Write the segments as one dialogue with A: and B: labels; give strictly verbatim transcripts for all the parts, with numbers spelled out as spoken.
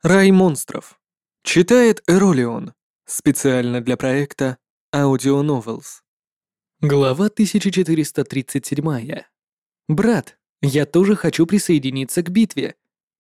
A: Рай монстров. Читает Эролион. Специально для проекта Audio Novels. Глава тысяча четыреста тридцать семь. Брат, я тоже хочу присоединиться к битве.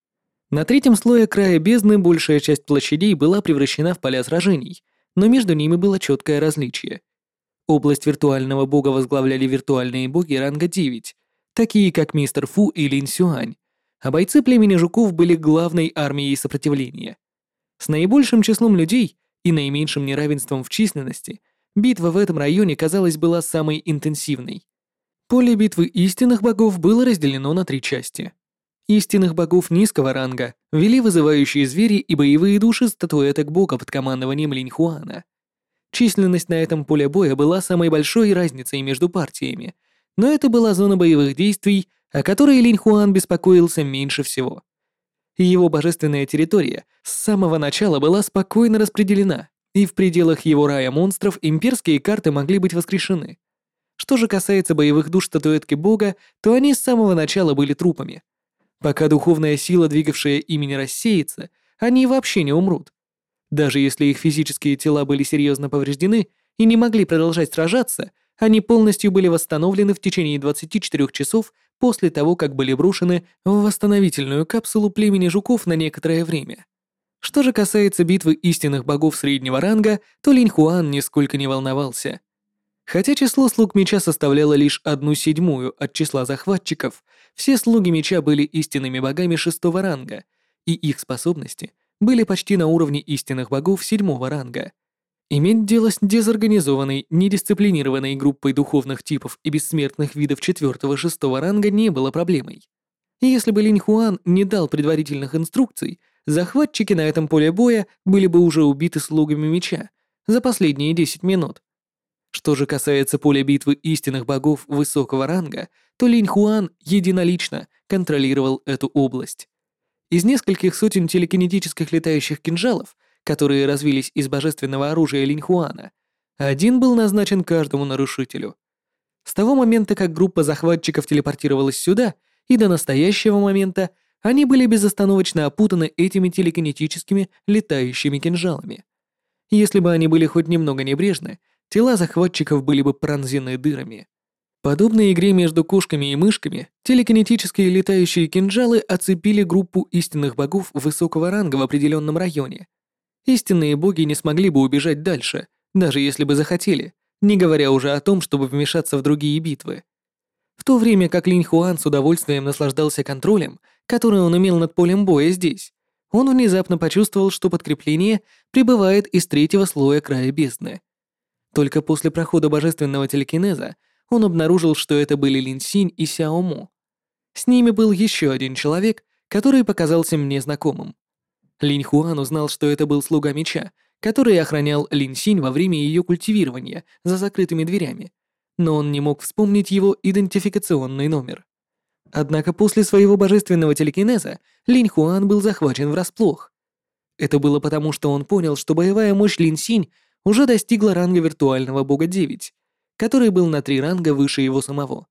A: На третьем слое края бездны большая часть площадей была превращена в поля сражений, но между ними было четкое различие. Область виртуального бога возглавляли виртуальные боги ранга девять, такие как Мистер Фу и Лин Сюань, а бойцы племени жуков были главной армией сопротивления. С наибольшим числом людей и наименьшим неравенством в численности битва в этом районе, казалось, была самой интенсивной. Поле битвы истинных богов было разделено на три части. Истинных богов низкого ранга вели вызывающие звери и боевые души статуэток бога под командованием Линь Хуана. Численность на этом поле боя была самой большой разницей между партиями, но это была зона боевых действий, о которой Линь Хуан беспокоился меньше всего. Его божественная территория с самого начала была спокойно распределена, и в пределах его рая монстров имперские карты могли быть воскрешены. Что же касается боевых душ статуэтки бога, то они с самого начала были трупами. Пока духовная сила, двигавшая ими, не рассеется, они вообще не умрут. Даже если их физические тела были серьезно повреждены и не могли продолжать сражаться, они полностью были восстановлены в течение двадцати четырёх часов после того, как были брошены в восстановительную капсулу племени жуков на некоторое время. Что же касается битвы истинных богов среднего ранга, то Линь Хуан нисколько не волновался. Хотя число слуг меча составляло лишь одну седьмую от числа захватчиков, все слуги меча были истинными богами шестого ранга, и их способности были почти на уровне истинных богов седьмого ранга. Иметь дело с дезорганизованной, недисциплинированной группой духовных типов и бессмертных видов четвёртого-шестого ранга не было проблемой. Если бы Линь Хуан не дал предварительных инструкций, захватчики на этом поле боя были бы уже убиты слугами меча за последние десять минут. Что же касается поля битвы истинных богов высокого ранга, то Линь Хуан единолично контролировал эту область. Из нескольких сотен телекинетических летающих кинжалов, которые развились из божественного оружия Линь Хуана, один был назначен каждому нарушителю. С того момента, как группа захватчиков телепортировалась сюда, и до настоящего момента они были безостановочно опутаны этими телекинетическими летающими кинжалами. Если бы они были хоть немного небрежны, тела захватчиков были бы пронзены дырами. Подобно игре между кошками и мышками, телекинетические летающие кинжалы оцепили группу истинных богов высокого ранга в определенном районе. Истинные боги не смогли бы убежать дальше, даже если бы захотели, не говоря уже о том, чтобы вмешаться в другие битвы. В то время как Линь Хуан с удовольствием наслаждался контролем, который он имел над полем боя здесь, он внезапно почувствовал, что подкрепление прибывает из третьего слоя края бездны. Только после прохода божественного телекинеза он обнаружил, что это были Лин Синь и Сяо Мо. С ними был еще один человек, который показался мне знакомым. Линь Хуан узнал, что это был слуга меча, который охранял Лин Синь во время ее культивирования за закрытыми дверями, но он не мог вспомнить его идентификационный номер. Однако после своего божественного телекинеза Линь Хуан был захвачен врасплох. Это было потому, что он понял, что боевая мощь Лин Синь уже достигла ранга виртуального бога девять, который был на три ранга выше его самого.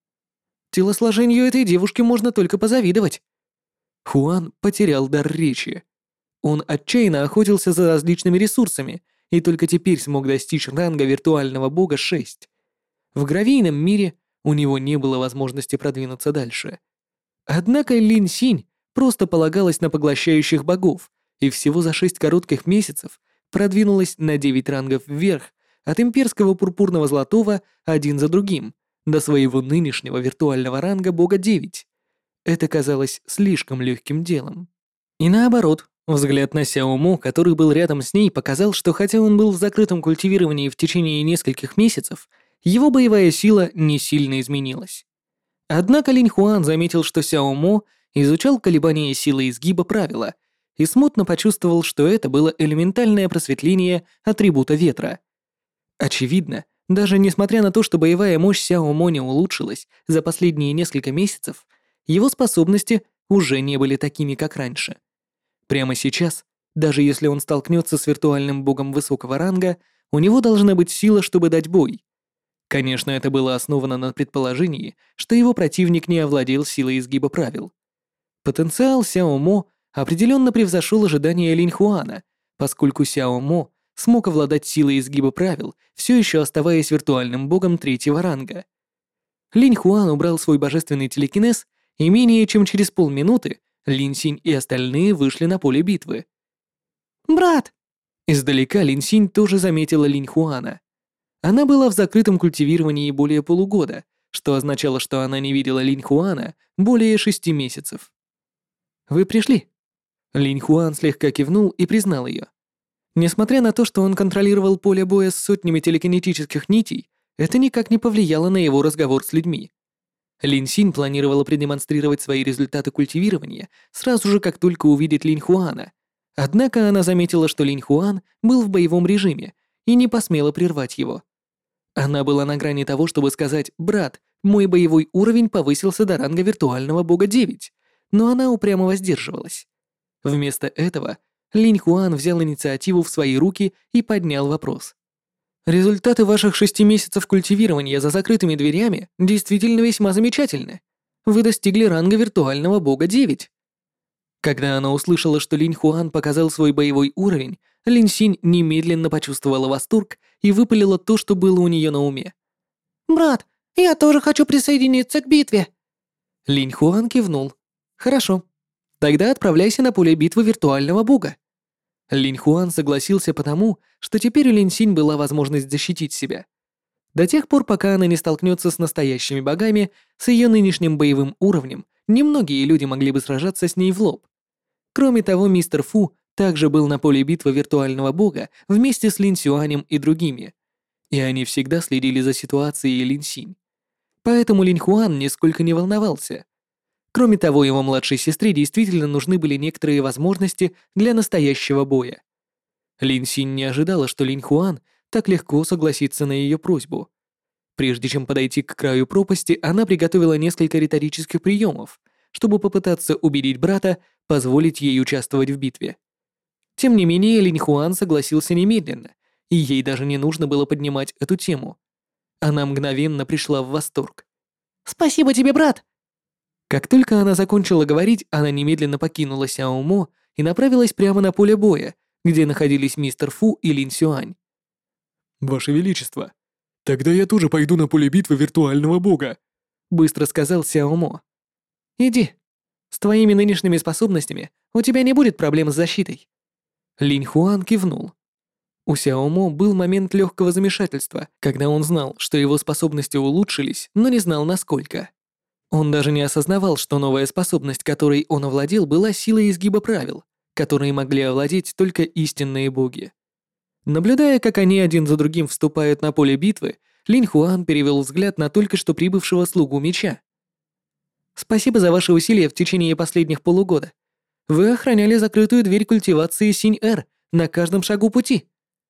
A: Телосложению этой девушки можно только позавидовать. Хуан потерял дар речи. Он отчаянно охотился за различными ресурсами и только теперь смог достичь ранга виртуального бога шесть. В гравийном мире у него не было возможности продвинуться дальше. Однако Лин Синь просто полагалась на поглощающих богов и всего за шесть коротких месяцев продвинулась на девять рангов вверх от имперского пурпурного золотого один за другим до своего нынешнего виртуального ранга бога девять. Это казалось слишком легким делом. И наоборот, взгляд на Сяо Мо, который был рядом с ней, показал, что хотя он был в закрытом культивировании в течение нескольких месяцев, его боевая сила не сильно изменилась. Однако Линь Хуан заметил, что Сяо Мо изучал колебания силы изгиба правила и смутно почувствовал, что это было элементальное просветление атрибута ветра. Очевидно, даже несмотря на то, что боевая мощь Сяо Мо не улучшилась за последние несколько месяцев, его способности уже не были такими, как раньше. Прямо сейчас, даже если он столкнется с виртуальным богом высокого ранга, у него должна быть сила, чтобы дать бой. Конечно, это было основано на предположении, что его противник не овладел силой изгиба правил. Потенциал Сяо Мо определенно превзошел ожидания Линьхуана, поскольку Сяо Мо смог овладать силой изгиба правил, все еще оставаясь виртуальным богом третьего ранга. Линьхуан убрал свой божественный телекинез, и менее чем через полминуты Лин Синь и остальные вышли на поле битвы. «Брат!» Издалека Лин Синь тоже заметила Линьхуана. Она была в закрытом культивировании более полугода, что означало, что она не видела Линьхуана более шести месяцев. «Вы пришли?» Линьхуан слегка кивнул и признал ее. Несмотря на то, что он контролировал поле боя с сотнями телекинетических нитей, это никак не повлияло на его разговор с людьми. Лин Синь планировала продемонстрировать свои результаты культивирования сразу же, как только увидит Линьхуана. Однако она заметила, что Линьхуан был в боевом режиме и не посмела прервать его. Она была на грани того, чтобы сказать: «Брат, мой боевой уровень повысился до ранга виртуального бога девять», но она упрямо воздерживалась. Вместо этого Линьхуан взял инициативу в свои руки и поднял вопрос. «Результаты ваших шести месяцев культивирования за закрытыми дверями действительно весьма замечательны. Вы достигли ранга виртуального бога девять». Когда она услышала, что Линьхуан показал свой боевой уровень, Лин Синь немедленно почувствовала восторг и выпалила то, что было у нее на уме. «Брат, я тоже хочу присоединиться к битве!» Линьхуан кивнул. «Хорошо. Тогда отправляйся на поле битвы виртуального бога». Линьхуан согласился потому, что теперь у Лин Синь была возможность защитить себя. До тех пор, пока она не столкнется с настоящими богами, с ее нынешним боевым уровнем, немногие люди могли бы сражаться с ней в лоб. Кроме того, мистер Фу также был на поле битвы виртуального бога вместе с Лин Сюанем и другими, и они всегда следили за ситуацией Лин Синь. Поэтому Линьхуан нисколько не волновался. Кроме того, его младшей сестре действительно нужны были некоторые возможности для настоящего боя. Лин Синь не ожидала, что Линьхуан так легко согласится на ее просьбу. Прежде чем подойти к краю пропасти, она приготовила несколько риторических приемов, чтобы попытаться убедить брата позволить ей участвовать в битве. Тем не менее, Линьхуан согласился немедленно, и ей даже не нужно было поднимать эту тему. Она мгновенно пришла в восторг. «Спасибо тебе, брат!» Как только она закончила говорить, она немедленно покинула Сяо Мо и направилась прямо на поле боя, где находились мистер Фу и Лин Сюань.
B: «Ваше Величество, тогда я тоже пойду на поле битвы виртуального бога»,
A: быстро сказал Сяо Мо. «Иди. С твоими нынешними способностями у тебя не будет проблем с защитой». Линьхуан кивнул. У Сяо Мо был момент легкого замешательства, когда он знал, что его способности улучшились, но не знал насколько. Он даже не осознавал, что новая способность, которой он овладел, была силой изгиба правил, которые могли овладеть только истинные боги. Наблюдая, как они один за другим вступают на поле битвы, Линьхуан перевел взгляд на только что прибывшего слугу меча. «Спасибо за ваши усилия в течение последних полугода. Вы охраняли закрытую дверь культивации Синь-Эр на каждом шагу пути».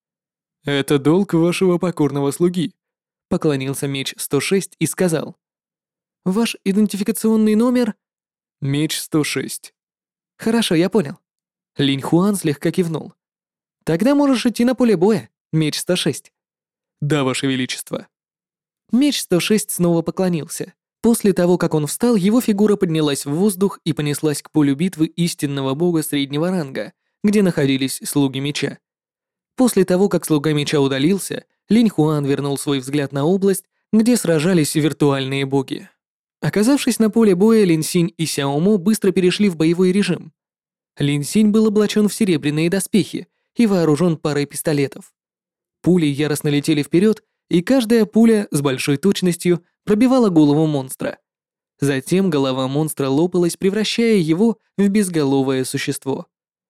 B: «Это долг вашего покорного слуги»,
A: — поклонился меч сто шесть и сказал. «Ваш идентификационный номер?»
B: «Меч сто шесть».
A: «Хорошо, я понял». Линьхуан слегка кивнул. «Тогда можешь идти на поле боя, меч сто шесть».
B: «Да, ваше величество».
A: Меч сто шесть снова поклонился. После того, как он встал, его фигура поднялась в воздух и понеслась к полю битвы истинного бога среднего ранга, где находились слуги меча. После того, как слуга меча удалился, Линьхуан вернул свой взгляд на область, где сражались виртуальные боги. Оказавшись на поле боя, Лин Синь и Сяо Мо быстро перешли в боевой режим. Лин Синь был облачен в серебряные доспехи и вооружен парой пистолетов. Пули яростно летели вперед, и каждая пуля с большой точностью пробивала голову монстра. Затем голова монстра лопалась, превращая его в безголовое существо.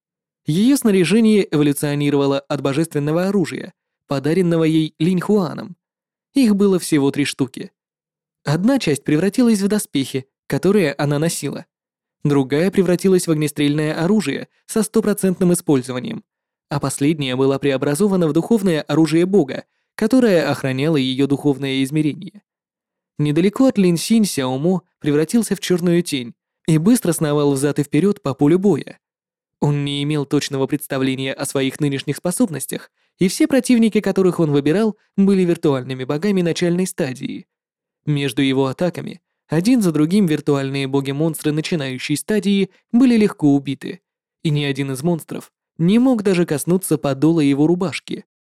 A: Ее снаряжение эволюционировало от божественного оружия, подаренного ей Линьхуаном. Их было всего три штуки. Одна часть превратилась в доспехи, которые она носила. Другая превратилась в огнестрельное оружие со стопроцентным использованием, а последняя была преобразована в духовное оружие бога, которое охраняло ее духовное измерение. Недалеко от Лин Синь Сяо Мо превратился в черную тень и быстро сновал взад и вперед по полю боя. Он не имел точного представления о своих нынешних способностях, и все противники, которых он выбирал, были виртуальными богами начальной стадии. Между его атаками один за другим виртуальные боги-монстры начинающей стадии были легко убиты, и ни один из монстров не мог даже коснуться подола его рубашки.